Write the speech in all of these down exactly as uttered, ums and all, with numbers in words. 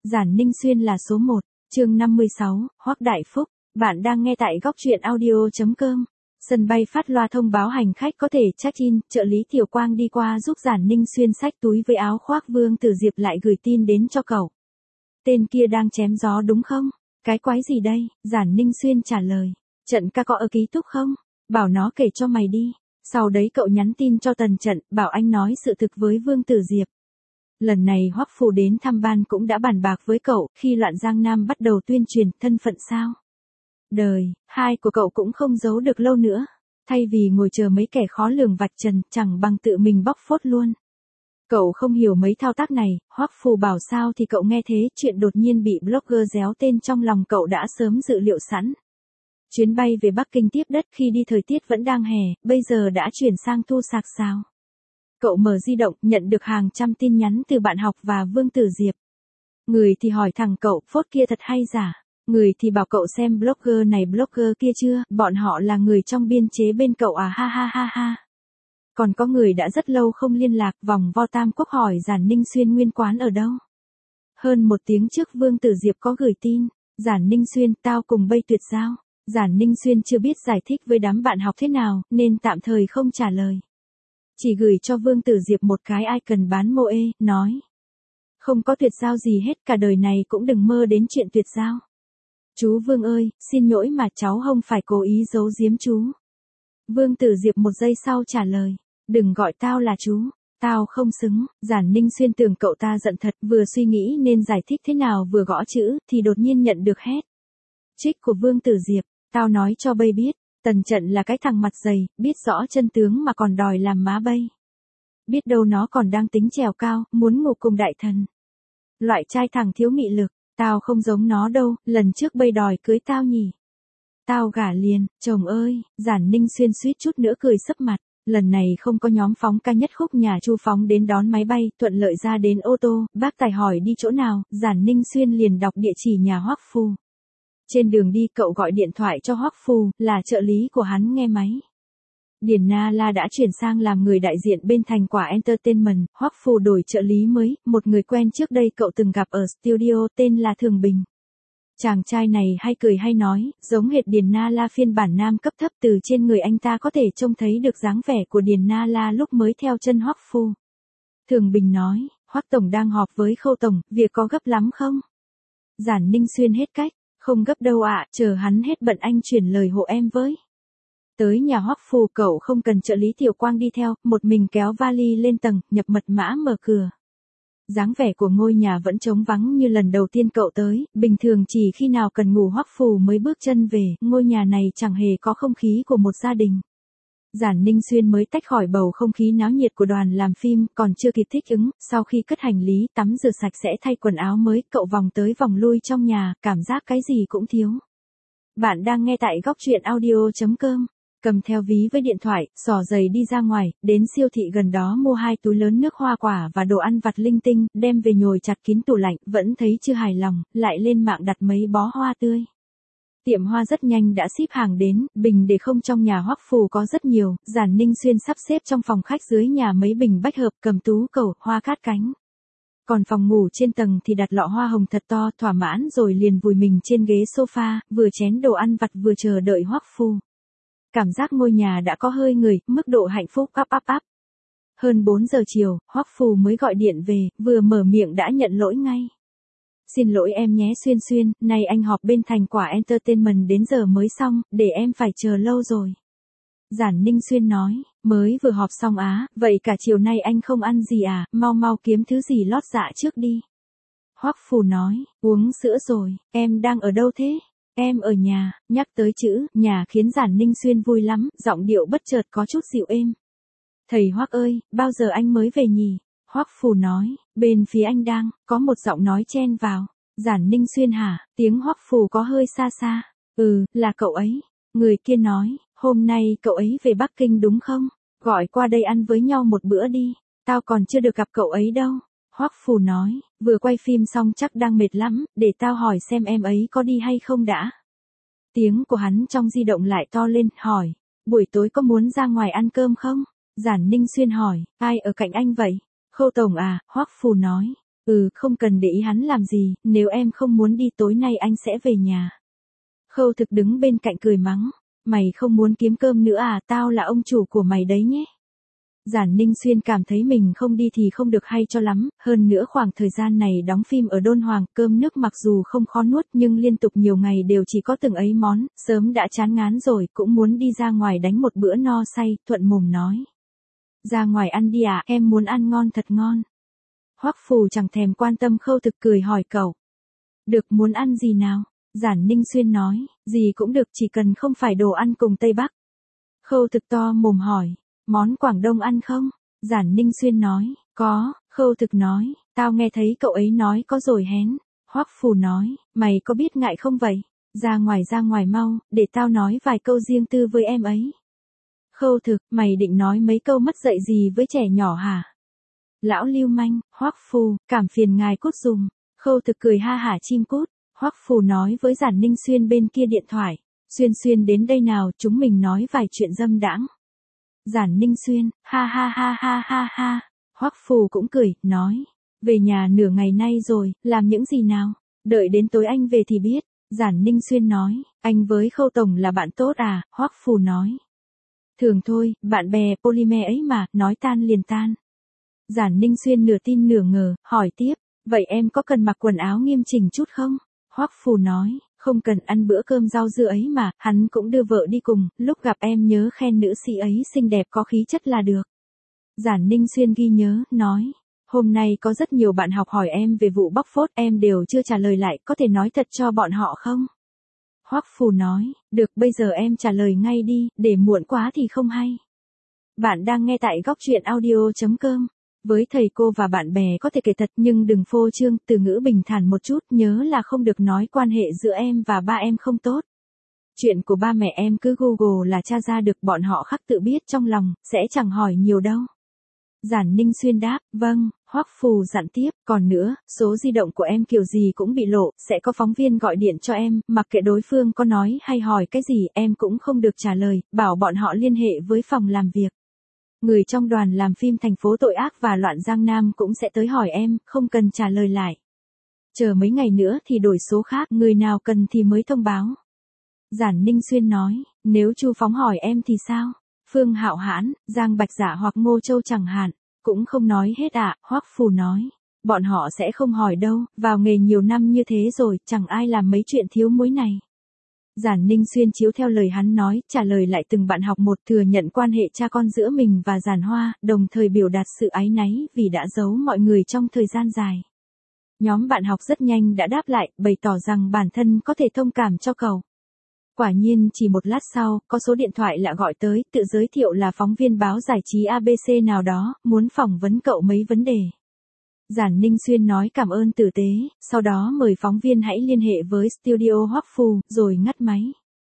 Giản Ninh Xuyên là số một, chương năm mươi sáu, Hoắc Đại Phúc, bạn đang nghe tại góc truyện audio chấm com. Sân bay phát loa thông báo hành khách có thể check-in, trợ lý Tiểu Quang đi qua giúp Giản Ninh Xuyên xách túi với áo khoác. Vương Tử Diệp lại gửi tin đến cho cậu. Tên kia đang chém gió đúng không? Cái quái gì đây? Giản Ninh Xuyên trả lời. Trận ca có ở ký túc không? Bảo nó kể cho mày đi. Sau đấy cậu nhắn tin cho Tần Trận, bảo anh nói sự thực với Vương Tử Diệp. Lần này Hoắc Phù đến thăm ban cũng đã bàn bạc với cậu, khi loạn Giang Nam bắt đầu tuyên truyền thân phận sao. Đời, hai của cậu cũng không giấu được lâu nữa. Thay vì ngồi chờ mấy kẻ khó lường vạch trần, chẳng bằng tự mình bóc phốt luôn. Cậu không hiểu mấy thao tác này, Hoắc Phù bảo sao thì cậu nghe thế, chuyện đột nhiên bị blogger déo tên trong lòng cậu đã sớm dự liệu sẵn. Chuyến bay về Bắc Kinh tiếp đất khi đi thời tiết vẫn đang hè, bây giờ đã chuyển sang thu sạc sao. Cậu mở di động, nhận được hàng trăm tin nhắn từ bạn học và Vương Tử Diệp. Người thì hỏi thằng cậu, phốt kia thật hay giả? Người thì bảo cậu xem blogger này blogger kia chưa, bọn họ là người trong biên chế bên cậu à ha ha ha ha. Còn có người đã rất lâu không liên lạc, vòng vo Tam Quốc hỏi Giản Ninh Xuyên nguyên quán ở đâu. Hơn một tiếng trước Vương Tử Diệp có gửi tin, Giản Ninh Xuyên, tao cùng bây tuyệt giao. Giản Ninh Xuyên chưa biết giải thích với đám bạn học thế nào, nên tạm thời không trả lời. Chỉ gửi cho Vương Tử Diệp một cái icon bán mô ê, nói. Không có tuyệt giao gì hết, cả đời này cũng đừng mơ đến chuyện tuyệt giao. Chú Vương ơi, xin lỗi mà cháu không phải cố ý giấu giếm chú. Vương Tử Diệp một giây sau trả lời. Đừng gọi tao là chú. Tao không xứng. Giản Ninh Xuyên tưởng cậu ta giận thật, vừa suy nghĩ nên giải thích thế nào vừa gõ chữ, thì đột nhiên nhận được hét. Trích của Vương Tử Diệp. Tao nói cho bây biết. Tần Trận là cái thằng mặt dày, biết rõ chân tướng mà còn đòi làm má bây. Biết đâu nó còn đang tính trèo cao, muốn ngủ cùng đại thần. Loại trai thằng thiếu nghị lực, tao không giống nó đâu, lần trước bây đòi cưới tao nhỉ. Tao gả liền, chồng ơi, Giản Ninh Xuyên suýt chút nữa cười sấp mặt. Lần này không có nhóm phóng ca nhất khúc nhà Chu phóng đến đón máy bay, thuận lợi ra đến ô tô, bác tài hỏi đi chỗ nào, Giản Ninh Xuyên liền đọc địa chỉ nhà Hoắc Phù. Trên đường đi cậu gọi điện thoại cho Hoắc Phù, là trợ lý của hắn nghe máy. Điền Na La đã chuyển sang làm người đại diện bên Thành Quả Entertainment, Hoắc Phù đổi trợ lý mới, một người quen trước đây cậu từng gặp ở studio tên là Thường Bình. Chàng trai này hay cười hay nói, giống hệt Điền Na La phiên bản nam cấp thấp, từ trên người anh ta có thể trông thấy được dáng vẻ của Điền Na La lúc mới theo chân Hoắc Phù. Thường Bình nói, Hoắc Tổng đang họp với Khâu Tổng, việc có gấp lắm không? Giản Ninh Xuyên hết cách. Không gấp đâu ạ, à, chờ hắn hết bận anh chuyển lời hộ em với. Tới nhà Hoắc Phù cậu không cần trợ lý Tiểu Quang đi theo, một mình kéo vali lên tầng, nhập mật mã mở cửa. Dáng vẻ của ngôi nhà vẫn trống vắng như lần đầu tiên cậu tới, bình thường chỉ khi nào cần ngủ Hoắc Phù mới bước chân về, ngôi nhà này chẳng hề có không khí của một gia đình. Giản Ninh Xuyên mới tách khỏi bầu không khí náo nhiệt của đoàn làm phim, còn chưa kịp thích ứng, sau khi cất hành lý, tắm rửa sạch sẽ thay quần áo mới, cậu vòng tới vòng lui trong nhà, cảm giác cái gì cũng thiếu. Bạn đang nghe tại góc truyện audio chấm com, cầm theo ví với điện thoại, xỏ giày đi ra ngoài, đến siêu thị gần đó mua hai túi lớn nước hoa quả và đồ ăn vặt linh tinh, đem về nhồi chặt kín tủ lạnh, vẫn thấy chưa hài lòng, lại lên mạng đặt mấy bó hoa tươi. Tiệm hoa rất nhanh đã ship hàng đến, bình để không trong nhà Hoắc Phù có rất nhiều, Giản Ninh Xuyên sắp xếp trong phòng khách dưới nhà mấy bình bách hợp, cầm tú cầu, hoa cát cánh. Còn phòng ngủ trên tầng thì đặt lọ hoa hồng thật to, thỏa mãn rồi liền vùi mình trên ghế sofa, vừa chén đồ ăn vặt vừa chờ đợi Hoắc Phù. Cảm giác ngôi nhà đã có hơi người, mức độ hạnh phúc áp áp áp. Hơn bốn giờ chiều, Hoắc Phù mới gọi điện về, vừa mở miệng đã nhận lỗi ngay. Xin lỗi em nhé Xuyên Xuyên, này anh họp bên Thành Quả Entertainment đến giờ mới xong, để em phải chờ lâu rồi. Giản Ninh Xuyên nói, mới vừa họp xong á, vậy cả chiều nay anh không ăn gì à, mau mau kiếm thứ gì lót dạ trước đi. Hoắc Phù nói, uống sữa rồi, em đang ở đâu thế? Em ở nhà, nhắc tới chữ, nhà khiến Giản Ninh Xuyên vui lắm, giọng điệu bất chợt có chút dịu êm. Thầy Hoắc ơi, bao giờ anh mới về nhỉ? Hoắc Phù nói, bên phía anh đang, có một giọng nói chen vào. Giản Ninh Xuyên hả, tiếng Hoắc Phù có hơi xa xa. Ừ, là cậu ấy. Người kia nói, hôm nay cậu ấy về Bắc Kinh đúng không? Gọi qua đây ăn với nhau một bữa đi. Tao còn chưa được gặp cậu ấy đâu. Hoắc Phù nói, vừa quay phim xong chắc đang mệt lắm, để tao hỏi xem em ấy có đi hay không đã. Tiếng của hắn trong di động lại to lên, hỏi, buổi tối có muốn ra ngoài ăn cơm không? Giản Ninh Xuyên hỏi, ai ở cạnh anh vậy? Khâu Tổng à, Hoắc Phù nói. Ừ, không cần để ý hắn làm gì, nếu em không muốn đi tối nay anh sẽ về nhà. Khâu Thực đứng bên cạnh cười mắng, mày không muốn kiếm cơm nữa à, tao là ông chủ của mày đấy nhé. Giản Ninh Xuyên cảm thấy mình không đi thì không được hay cho lắm, hơn nữa khoảng thời gian này đóng phim ở Đôn Hoàng, cơm nước mặc dù không khó nuốt nhưng liên tục nhiều ngày đều chỉ có từng ấy món, sớm đã chán ngán rồi, cũng muốn đi ra ngoài đánh một bữa no say, thuận mồm nói. Ra ngoài ăn đi à, em muốn ăn ngon thật ngon. Hoắc Phù chẳng thèm quan tâm Khâu Thực cười hỏi cậu. Được, muốn ăn gì nào? Giản Ninh Xuyên nói, gì cũng được chỉ cần không phải đồ ăn cùng Tây Bắc. Khâu Thực to mồm hỏi, món Quảng Đông ăn không? Giản Ninh Xuyên nói, có. Khâu Thực nói, tao nghe thấy cậu ấy nói có rồi hén. Hoắc Phù nói, mày có biết ngại không vậy? Ra ngoài ra ngoài mau, để tao nói vài câu riêng tư với em ấy. Khâu Thực, mày định nói mấy câu mất dạy gì với trẻ nhỏ hả? Lão lưu manh. Hoắc Phù, cảm phiền ngài cút dùm. Khâu Thực cười ha hả chim cút. Hoắc Phù nói với Giản Ninh Xuyên bên kia điện thoại, Xuyên Xuyên đến đây nào, chúng mình nói vài chuyện dâm đãng. Giản Ninh Xuyên, ha ha ha ha ha ha. Hoắc Phù cũng cười, nói, về nhà nửa ngày nay rồi, làm những gì nào? Đợi đến tối anh về thì biết. Giản Ninh Xuyên nói, anh với Khâu Tổng là bạn tốt à? Hoắc Phù nói, thường thôi, bạn bè polymer ấy mà, nói tan liền tan. Giản Ninh Xuyên nửa tin nửa ngờ, hỏi tiếp, vậy em có cần mặc quần áo nghiêm chỉnh chút không? Hoắc Phù nói, không cần, ăn bữa cơm rau dưa ấy mà, hắn cũng đưa vợ đi cùng, lúc gặp em nhớ khen nữ sĩ ấy xinh đẹp có khí chất là được. Giản Ninh Xuyên ghi nhớ, nói, hôm nay có rất nhiều bạn học hỏi em về vụ bóc phốt, em đều chưa trả lời lại, có thể nói thật cho bọn họ không? Hoắc Phù nói, được, bây giờ em trả lời ngay đi, để muộn quá thì không hay. Bạn đang nghe tại góc truyện audio chấm com. Với thầy cô và bạn bè có thể kể thật nhưng đừng phô trương, từ ngữ bình thản một chút, nhớ là không được nói quan hệ giữa em và ba em không tốt. Chuyện của ba mẹ em cứ Google là tra ra được, bọn họ khắc tự biết trong lòng, sẽ chẳng hỏi nhiều đâu. Giản Ninh Xuyên đáp, vâng. Hoắc Phù dặn tiếp, còn nữa, số di động của em kiểu gì cũng bị lộ, sẽ có phóng viên gọi điện cho em, mặc kệ đối phương có nói hay hỏi cái gì, em cũng không được trả lời, bảo bọn họ liên hệ với phòng làm việc. Người trong đoàn làm phim Thành phố Tội Ác và Loạn Giang Nam cũng sẽ tới hỏi em, không cần trả lời lại. Chờ mấy ngày nữa thì đổi số khác, người nào cần thì mới thông báo. Giản Ninh Xuyên nói, nếu Chu Phóng hỏi em thì sao? Phương Hạo Hãn, Giang Bạch Dạ hoặc Ngô Châu chẳng hạn, cũng không nói hết ạ. À, Hoắc Phù nói, bọn họ sẽ không hỏi đâu, vào nghề nhiều năm như thế rồi, chẳng ai làm mấy chuyện thiếu muối này. Giản Ninh Xuyên chiếu theo lời hắn nói, trả lời lại từng bạn học một, thừa nhận quan hệ cha con giữa mình và Giản Hoa, đồng thời biểu đạt sự áy náy vì đã giấu mọi người trong thời gian dài. Nhóm bạn học rất nhanh đã đáp lại, bày tỏ rằng bản thân có thể thông cảm cho cậu. Quả nhiên chỉ một lát sau, có số điện thoại lạ gọi tới, tự giới thiệu là phóng viên báo giải trí a bê xê nào đó, muốn phỏng vấn cậu mấy vấn đề. Giản Ninh Xuyên nói cảm ơn tử tế, sau đó mời phóng viên hãy liên hệ với studio Hoắc Phù, rồi ngắt máy.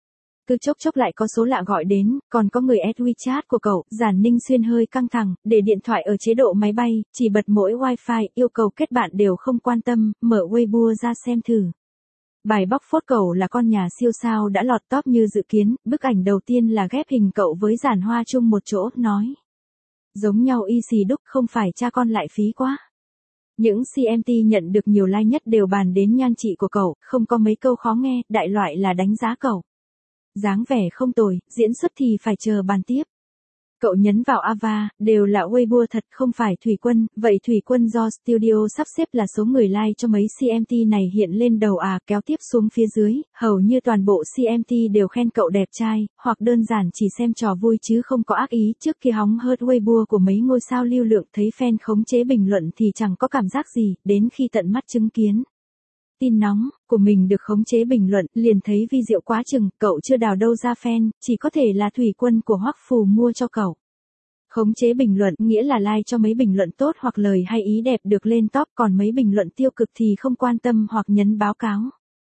Cứ chốc chốc lại có số lạ gọi đến, còn có người add WeChat của cậu. Giản Ninh Xuyên hơi căng thẳng, để điện thoại ở chế độ máy bay, chỉ bật mỗi wifi, yêu cầu kết bạn đều không quan tâm, mở Weibo ra xem thử. Bài bóc phốt cậu là con nhà siêu sao đã lọt top như dự kiến, bức ảnh đầu tiên là ghép hình cậu với Giản Hoa chung một chỗ, nói. Giống nhau y xì đúc, không phải cha con lại phí quá. Những xê em tê nhận được nhiều like nhất đều bàn đến nhan trị của cậu, không có mấy câu khó nghe, đại loại là đánh giá cậu. Dáng vẻ không tồi, diễn xuất thì phải chờ bàn tiếp. Cậu nhấn vào Ava, đều là Weibo thật, không phải Thủy Quân, vậy Thủy Quân do studio sắp xếp là số người like cho mấy xê em tê này hiện lên đầu à, kéo tiếp xuống phía dưới, hầu như toàn bộ xê em tê đều khen cậu đẹp trai, hoặc đơn giản chỉ xem trò vui chứ không có ác ý. Trước khi hóng hớt Weibo của mấy ngôi sao lưu lượng thấy fan khống chế bình luận thì chẳng có cảm giác gì, đến khi tận mắt chứng kiến tin nóng của mình được khống chế bình luận, liền thấy vi diệu quá chừng, cậu chưa đào đâu ra fan, chỉ có thể là Thủy Quân của Hoắc Phù mua cho cậu. Khống chế bình luận nghĩa là like cho mấy bình luận tốt hoặc lời hay ý đẹp được lên top, còn mấy bình luận tiêu cực thì không quan tâm hoặc nhấn báo cáo.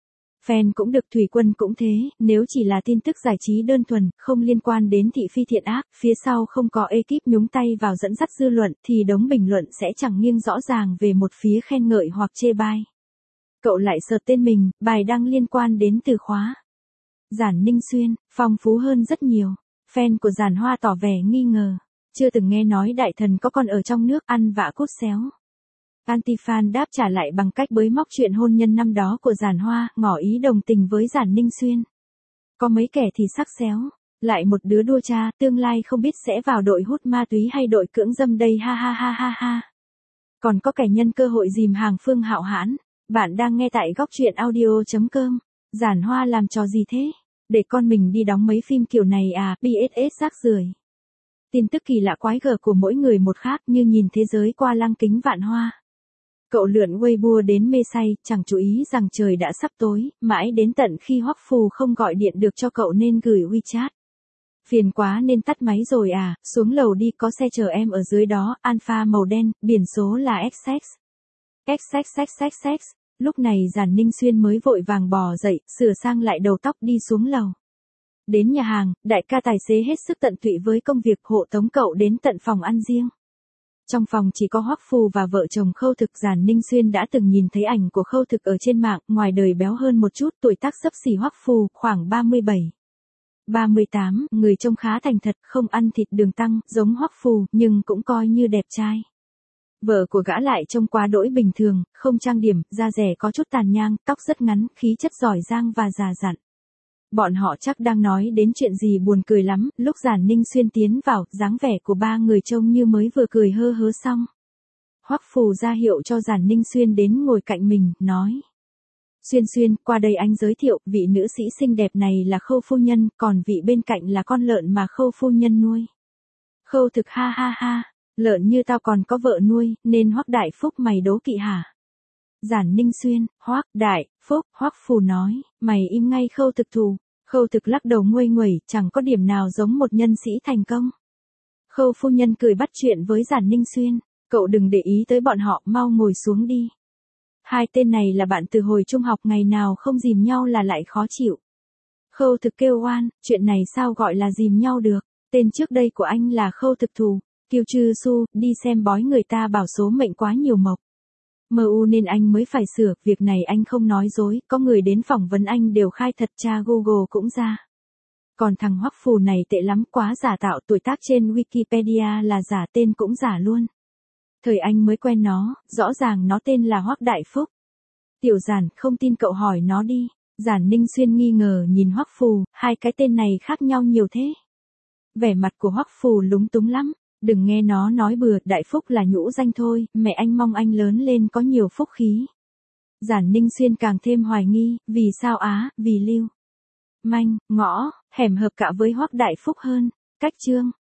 Fan cũng được, Thủy Quân cũng thế, nếu chỉ là tin tức giải trí đơn thuần, không liên quan đến thị phi thiện ác, phía sau không có ekip nhúng tay vào dẫn dắt dư luận, thì đống bình luận sẽ chẳng nghiêng rõ ràng về một phía khen ngợi hoặc chê bai. Cậu lại search tên mình, bài đăng liên quan đến từ khóa Giản Ninh Xuyên, phong phú hơn rất nhiều. Fan của Giản Hoa tỏ vẻ nghi ngờ, chưa từng nghe nói đại thần có con ở trong nước, ăn vạ cút xéo. Antifan đáp trả lại bằng cách bới móc chuyện hôn nhân năm đó của Giản Hoa, ngỏ ý đồng tình với Giản Ninh Xuyên. Có mấy kẻ thì sắc xéo, lại một đứa đua cha, tương lai không biết sẽ vào đội hút ma túy hay đội cưỡng dâm đây ha ha ha ha ha. Còn có kẻ nhân cơ hội dìm hàng Phương Hạo Hãn. Bạn đang nghe tại góc truyện audio chấm com. Giản Hoa làm trò gì thế? Để con mình đi đóng mấy phim kiểu này à, pê ét ét rác rưởi. Tin tức kỳ lạ quái gở của mỗi người một khác như nhìn thế giới qua lăng kính vạn hoa. Cậu lượn Weibo đến mê say, chẳng chú ý rằng trời đã sắp tối, mãi đến tận khi Hoắc Phù không gọi điện được cho cậu nên gửi WeChat. Phiền quá nên tắt máy rồi à, xuống lầu đi có xe chờ em ở dưới đó, Alpha màu đen, biển số là ích ích. ích ích ích ích ích. Lúc này Giản Ninh Xuyên mới vội vàng bò dậy, sửa sang lại đầu tóc đi xuống lầu. Đến nhà hàng, đại ca tài xế hết sức tận tụy với công việc hộ tống cậu đến tận phòng ăn riêng. Trong phòng chỉ có Hoắc Phù và vợ chồng Khâu Thực. Giản Ninh Xuyên đã từng nhìn thấy ảnh của Khâu Thực ở trên mạng, ngoài đời béo hơn một chút, tuổi tác xấp xỉ Hoắc Phù, khoảng ba mươi bảy. ba mươi tám, người trông khá thành thật, không ăn thịt đường tăng, giống Hoắc Phù, nhưng cũng coi như đẹp trai. Vợ của gã lại trông quá đỗi bình thường, không trang điểm, da dẻ có chút tàn nhang, tóc rất ngắn, khí chất giỏi giang và già dặn. Bọn họ chắc đang nói đến chuyện gì buồn cười lắm, lúc Giản Ninh Xuyên tiến vào, dáng vẻ của ba người trông như mới vừa cười hơ hớ xong. Hoắc Phù ra hiệu cho Giản Ninh Xuyên đến ngồi cạnh mình, nói. Xuyên Xuyên, qua đây anh giới thiệu, vị nữ sĩ xinh đẹp này là Khâu phu nhân, còn vị bên cạnh là con lợn mà Khâu phu nhân nuôi. Khâu Thực ha ha ha, lợn như tao còn có vợ nuôi, nên Hoắc Đại Phúc mày đố kỵ hả? Giản Ninh Xuyên, Hoắc Đại Phúc, Hoắc Phù nói, mày im ngay Khâu Thực thù. Khâu Thực lắc đầu nguây nguẩy, chẳng có điểm nào giống một nhân sĩ thành công. Khâu phu nhân cười bắt chuyện với Giản Ninh Xuyên, cậu đừng để ý tới bọn họ, mau ngồi xuống đi. Hai tên này là bạn từ hồi trung học, ngày nào không dìm nhau là lại khó chịu. Khâu Thực kêu oan, chuyện này sao gọi là dìm nhau được, tên trước đây của anh là Khâu Thực thù, Kiêu Trư Su, đi xem bói người ta bảo số mệnh quá nhiều mộc. em u nên anh mới phải sửa, việc này anh không nói dối, có người đến phỏng vấn anh đều khai thật, tra Google cũng ra. Còn thằng Hoắc Phù này tệ lắm, quá giả tạo, tuổi tác trên Wikipedia là giả, tên cũng giả luôn. Thời anh mới quen nó, rõ ràng nó tên là Hoắc Đại Phúc. Tiểu Giản, không tin cậu hỏi nó đi. Giản Ninh Xuyên nghi ngờ nhìn Hoắc Phù, hai cái tên này khác nhau nhiều thế. Vẻ mặt của Hoắc Phù lúng túng lắm. Đừng nghe nó nói bừa, Đại Phúc là nhũ danh thôi, mẹ anh mong anh lớn lên có nhiều phúc khí. Giản Ninh Xuyên càng thêm hoài nghi, vì sao á, vì Lưu Manh, Ngõ, Hẻm hợp cả với Hoắc Đại Phúc hơn. Cách chương